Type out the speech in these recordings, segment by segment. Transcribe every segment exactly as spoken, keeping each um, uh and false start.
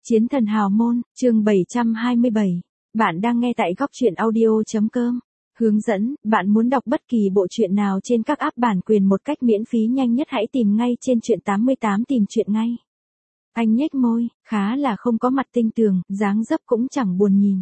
Chiến thần hào môn, chương bảy trăm hai mươi bảy. Bạn đang nghe tại góc truyện audio.com. Hướng dẫn, bạn muốn đọc bất kỳ bộ truyện nào trên các app bản quyền một cách miễn phí nhanh nhất hãy tìm ngay trên truyện tám mươi tám tìm truyện ngay. Anh nhếch môi, khá là không có mặt tinh tường, dáng dấp cũng chẳng buồn nhìn.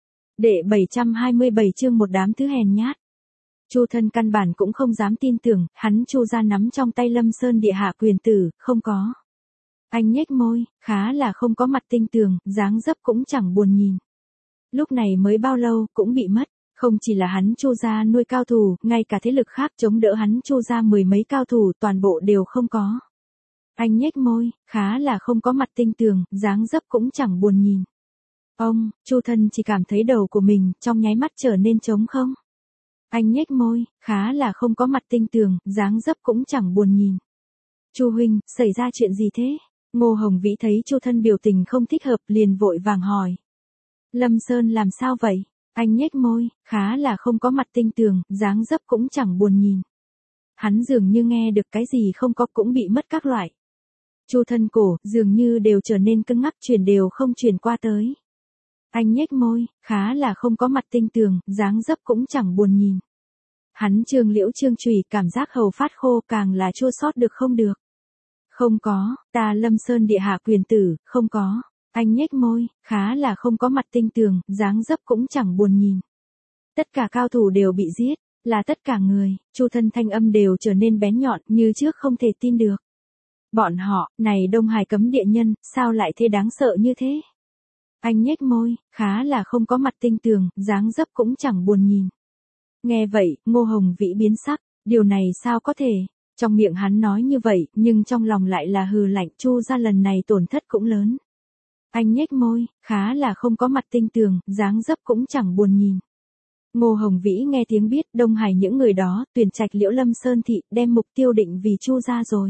Đệ bảy trăm hai mươi bảy chương một đám thứ hèn nhát. Chu Thân căn bản cũng không dám tin tưởng, hắn Chu ra nắm trong tay Lâm Sơn địa hạ quyền tử, không có. Anh nhếch môi, khá là không có mặt tinh tường, dáng dấp cũng chẳng buồn nhìn. Lúc này mới bao lâu, cũng bị mất. Không chỉ là hắn Chu gia nuôi cao thủ, ngay cả thế lực khác chống đỡ hắn Chu gia mười mấy cao thủ toàn bộ đều không có. Anh nhếch môi, khá là không có mặt tinh tường, dáng dấp cũng chẳng buồn nhìn. Ông, Chu Thân chỉ cảm thấy đầu của mình trong nháy mắt trở nên trống không. Anh nhếch môi, khá là không có mặt tinh tường, dáng dấp cũng chẳng buồn nhìn. Chu huynh, xảy ra chuyện gì thế? Ngô Hồng Vĩ thấy Chu Thân biểu tình không thích hợp liền vội vàng hỏi. Lâm Sơn làm sao vậy? Anh nhếch môi, khá là không có mặt tinh tường, dáng dấp cũng chẳng buồn nhìn. Hắn dường như nghe được cái gì không có cũng bị mất các loại. Chu Thân cổ, dường như đều trở nên cứng ngắc chuyển đều không chuyển qua tới. Anh nhếch môi, khá là không có mặt tinh tường, dáng dấp cũng chẳng buồn nhìn. Hắn Trương Liễu Trương Chùy cảm giác hầu phát khô càng là chua xót được không được. Không có, ta Lâm Sơn địa hạ quyền tử, không có. Anh nhếch môi, khá là không có mặt tinh tường, dáng dấp cũng chẳng buồn nhìn. Tất cả cao thủ đều bị giết, là tất cả người, Chu Thân thanh âm đều trở nên bén nhọn như trước không thể tin được. Bọn họ, này Đông Hải cấm địa nhân, sao lại thế đáng sợ như thế? Anh nhếch môi, khá là không có mặt tinh tường, dáng dấp cũng chẳng buồn nhìn. Nghe vậy, Ngô Hồng Vĩ biến sắc, điều này sao có thể? Trong miệng hắn nói như vậy, nhưng trong lòng lại là hừ lạnh, Chu ra lần này tổn thất cũng lớn. Anh nhếch môi, khá là không có mặt tinh tường, dáng dấp cũng chẳng buồn nhìn. Ngô Hồng Vĩ nghe tiếng biết Đông Hải những người đó, tuyển trạch Liễu Lâm Sơn thị, đem mục tiêu định vì Chu ra rồi.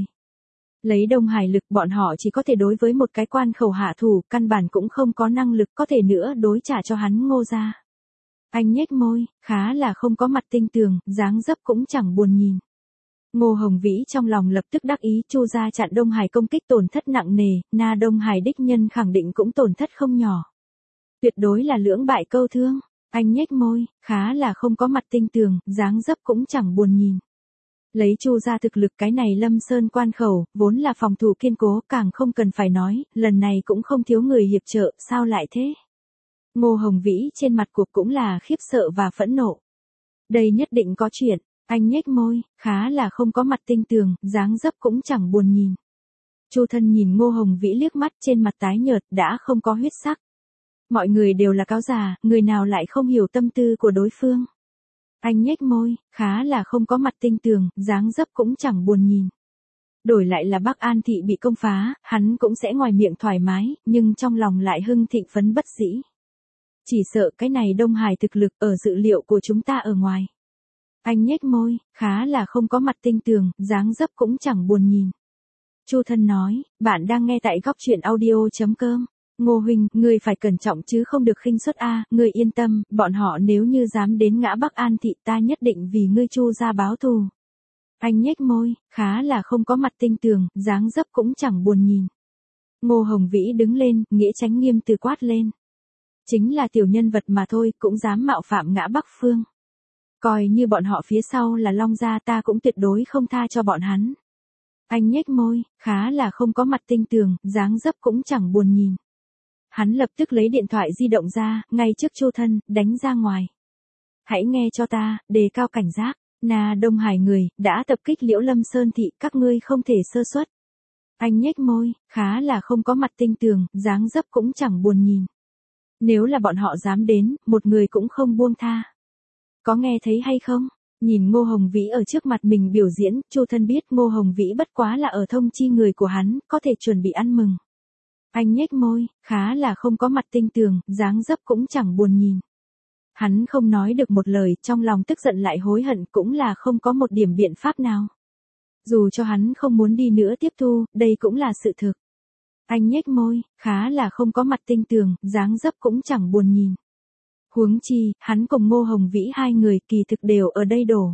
Lấy Đông Hải lực bọn họ chỉ có thể đối với một cái quan khẩu hạ thủ, căn bản cũng không có năng lực có thể nữa đối trả cho hắn Ngô ra. Anh nhếch môi, khá là không có mặt tinh tường, dáng dấp cũng chẳng buồn nhìn. Ngô Hồng Vĩ trong lòng lập tức đắc ý, Chu gia chặn Đông Hải công kích tổn thất nặng nề, na Đông Hải đích nhân khẳng định cũng tổn thất không nhỏ. Tuyệt đối là lưỡng bại câu thương. Anh nhếch môi, khá là không có mặt tinh tường, dáng dấp cũng chẳng buồn nhìn. Lấy Chu gia thực lực cái này Lâm Sơn quan khẩu, vốn là phòng thủ kiên cố, càng không cần phải nói, lần này cũng không thiếu người hiệp trợ, sao lại thế? Ngô Hồng Vĩ trên mặt cuộc cũng là khiếp sợ và phẫn nộ. Đây nhất định có chuyện. Anh nhếch môi, khá là không có mặt tinh tường, dáng dấp cũng chẳng buồn nhìn. Chu Thân nhìn Ngô Hồng Vĩ liếc mắt trên mặt tái nhợt đã không có huyết sắc. Mọi người đều là cáo già, người nào lại không hiểu tâm tư của đối phương. Anh nhếch môi, khá là không có mặt tinh tường, dáng dấp cũng chẳng buồn nhìn. Đổi lại là Bắc An thị bị công phá, hắn cũng sẽ ngoài miệng thoải mái, nhưng trong lòng lại hưng thịnh phấn bất dĩ. Chỉ sợ cái này Đông Hải thực lực ở dự liệu của chúng ta ở ngoài. Anh nhếch môi, khá là không có mặt tinh tường, dáng dấp cũng chẳng buồn nhìn. Chu Thân nói, bạn đang nghe tại góc truyện audio.com. Ngô huynh, ngươi phải cẩn trọng chứ không được khinh suất a, ngươi yên tâm, bọn họ nếu như dám đến ngã Bắc An thị ta nhất định vì ngươi Chu ra báo thù. Anh nhếch môi, khá là không có mặt tinh tường, dáng dấp cũng chẳng buồn nhìn. Ngô Hồng Vĩ đứng lên, nghĩa tránh nghiêm từ quát lên. Chính là tiểu nhân vật mà thôi, cũng dám mạo phạm ngã Bắc phương. Coi như bọn họ phía sau là Long gia ta cũng tuyệt đối không tha cho bọn hắn. Anh nhếch môi, khá là không có mặt tinh tường, dáng dấp cũng chẳng buồn nhìn. Hắn lập tức lấy điện thoại di động ra, ngay trước Chu Thân, đánh ra ngoài. Hãy nghe cho ta, đề cao cảnh giác, na Đông Hải người, đã tập kích Liễu Lâm Sơn thị, các ngươi không thể sơ suất. Anh nhếch môi, khá là không có mặt tinh tường, dáng dấp cũng chẳng buồn nhìn. Nếu là bọn họ dám đến, một người cũng không buông tha. Có nghe thấy hay không? Nhìn Ngô Hồng Vĩ ở trước mặt mình biểu diễn, Chu Thân biết Ngô Hồng Vĩ bất quá là ở thông chi người của hắn, có thể chuẩn bị ăn mừng. Anh nhếch môi, khá là không có mặt tinh tường, dáng dấp cũng chẳng buồn nhìn. Hắn không nói được một lời, trong lòng tức giận lại hối hận cũng là không có một điểm biện pháp nào. Dù cho hắn không muốn đi nữa tiếp thu, đây cũng là sự thực. Anh nhếch môi, khá là không có mặt tinh tường, dáng dấp cũng chẳng buồn nhìn. Huống chi, hắn cùng Ngô Hồng Vĩ hai người kỳ thực đều ở đây đổ.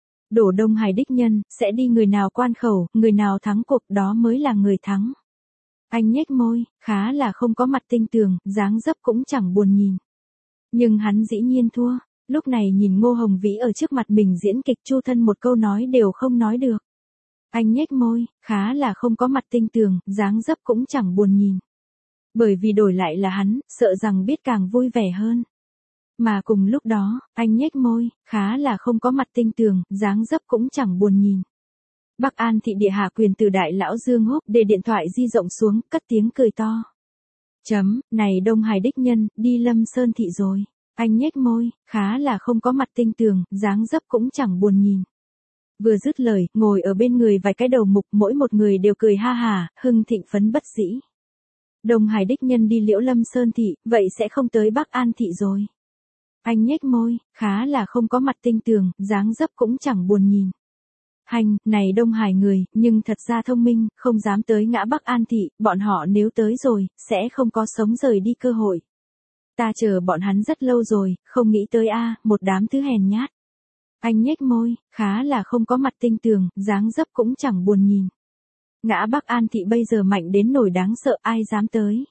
Đổ Đông Hải đích nhân, sẽ đi người nào quan khẩu, người nào thắng cuộc đó mới là người thắng. Anh nhếch môi, khá là không có mặt tinh tường, dáng dấp cũng chẳng buồn nhìn. Nhưng hắn dĩ nhiên thua, lúc này nhìn Ngô Hồng Vĩ ở trước mặt mình diễn kịch Chu Thân một câu nói đều không nói được. Anh nhếch môi, khá là không có mặt tinh tường, dáng dấp cũng chẳng buồn nhìn. Bởi vì đổi lại là hắn, sợ rằng biết càng vui vẻ hơn. Mà cùng lúc đó, anh nhếch môi, khá là không có mặt tinh tường, dáng dấp cũng chẳng buồn nhìn. Bắc An thị địa hạ quyền từ đại lão Dương Húc để điện thoại di rộng xuống, cất tiếng cười to. Chấm, này Đông Hải đích nhân, đi Lâm Sơn thị rồi. Anh nhếch môi, khá là không có mặt tinh tường, dáng dấp cũng chẳng buồn nhìn. Vừa dứt lời, ngồi ở bên người vài cái đầu mục, mỗi một người đều cười ha hà, hưng thịnh phấn bất dĩ. Đông Hải đích nhân đi Liễu Lâm Sơn thị, vậy sẽ không tới Bắc An thị rồi. Anh nhếch môi, khá là không có mặt tinh tường, dáng dấp cũng chẳng buồn nhìn. Hành, này Đông Hải người, nhưng thật ra thông minh, không dám tới ngã Bắc An thị, bọn họ nếu tới rồi, sẽ không có sống rời đi cơ hội. Ta chờ bọn hắn rất lâu rồi, không nghĩ tới a, một đám thứ hèn nhát. Anh nhếch môi, khá là không có mặt tinh tường, dáng dấp cũng chẳng buồn nhìn. Ngã Bắc An thị bây giờ mạnh đến nổi đáng sợ, ai dám tới.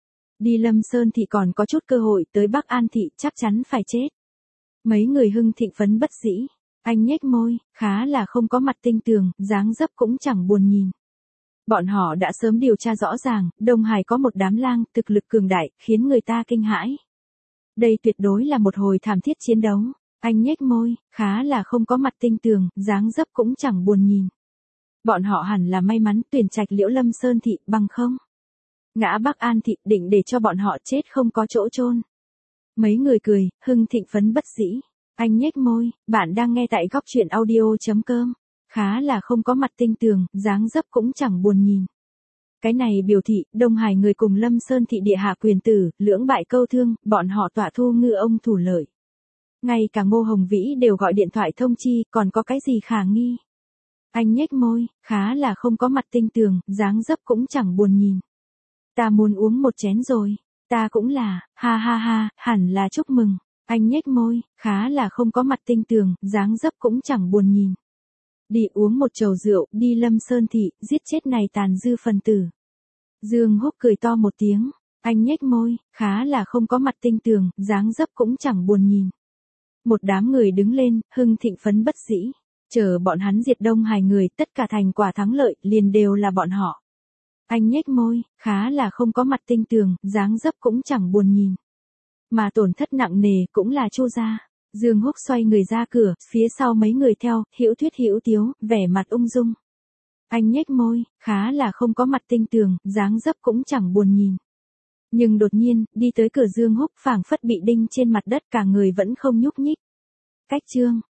Đi Lâm Sơn thị còn có chút cơ hội, tới Bắc An thị chắc chắn phải chết. Mấy người hưng thịnh phấn bất dĩ. Anh nhếch môi, khá là không có mặt tinh tường, dáng dấp cũng chẳng buồn nhìn. Bọn họ đã sớm điều tra rõ ràng, Đông Hải có một đám lang, thực lực cường đại, khiến người ta kinh hãi. Đây tuyệt đối là một hồi thảm thiết chiến đấu. Anh nhếch môi, khá là không có mặt tinh tường, dáng dấp cũng chẳng buồn nhìn. Bọn họ hẳn là may mắn tuyển trạch Liễu Lâm Sơn thị, bằng không. Ngã Bắc An thị định để cho bọn họ chết không có chỗ chôn. Mấy người cười, hưng thịnh phấn bất dĩ. Anh nhếch môi, bạn đang nghe tại góc truyện audio.com. Khá là không có mặt tinh tường, dáng dấp cũng chẳng buồn nhìn. Cái này biểu thị, Đông Hải người cùng Lâm Sơn thị địa hạ quyền tử, lưỡng bại câu thương, bọn họ tỏa thu ngư ông thủ lợi. Ngay cả Ngô Hồng Vĩ đều gọi điện thoại thông chi, còn có cái gì khả nghi. Anh nhếch môi, khá là không có mặt tinh tường, dáng dấp cũng chẳng buồn nhìn. Ta muốn uống một chén rồi. Ta cũng là, ha ha ha, hẳn là chúc mừng. Anh nhếch môi, khá là không có mặt tinh tường, dáng dấp cũng chẳng buồn nhìn. Đi uống một chầu rượu, đi Lâm Sơn thị, giết chết này tàn dư phần tử. Dương Húc cười to một tiếng. Anh nhếch môi, khá là không có mặt tinh tường, dáng dấp cũng chẳng buồn nhìn. Một đám người đứng lên, hưng thịnh phấn bất dĩ. Chờ bọn hắn diệt Đông Hải người, tất cả thành quả thắng lợi, liền đều là bọn họ. Anh nhếch môi, khá là không có mặt tinh tường, dáng dấp cũng chẳng buồn nhìn. Mà tổn thất nặng nề cũng là Chu gia. Dương Húc xoay người ra cửa, phía sau mấy người theo, hữu thuyết hữu tiếu, vẻ mặt ung dung. Anh nhếch môi, khá là không có mặt tinh tường, dáng dấp cũng chẳng buồn nhìn. Nhưng đột nhiên, đi tới cửa Dương Húc phảng phất bị đinh trên mặt đất, cả người vẫn không nhúc nhích. Cách chương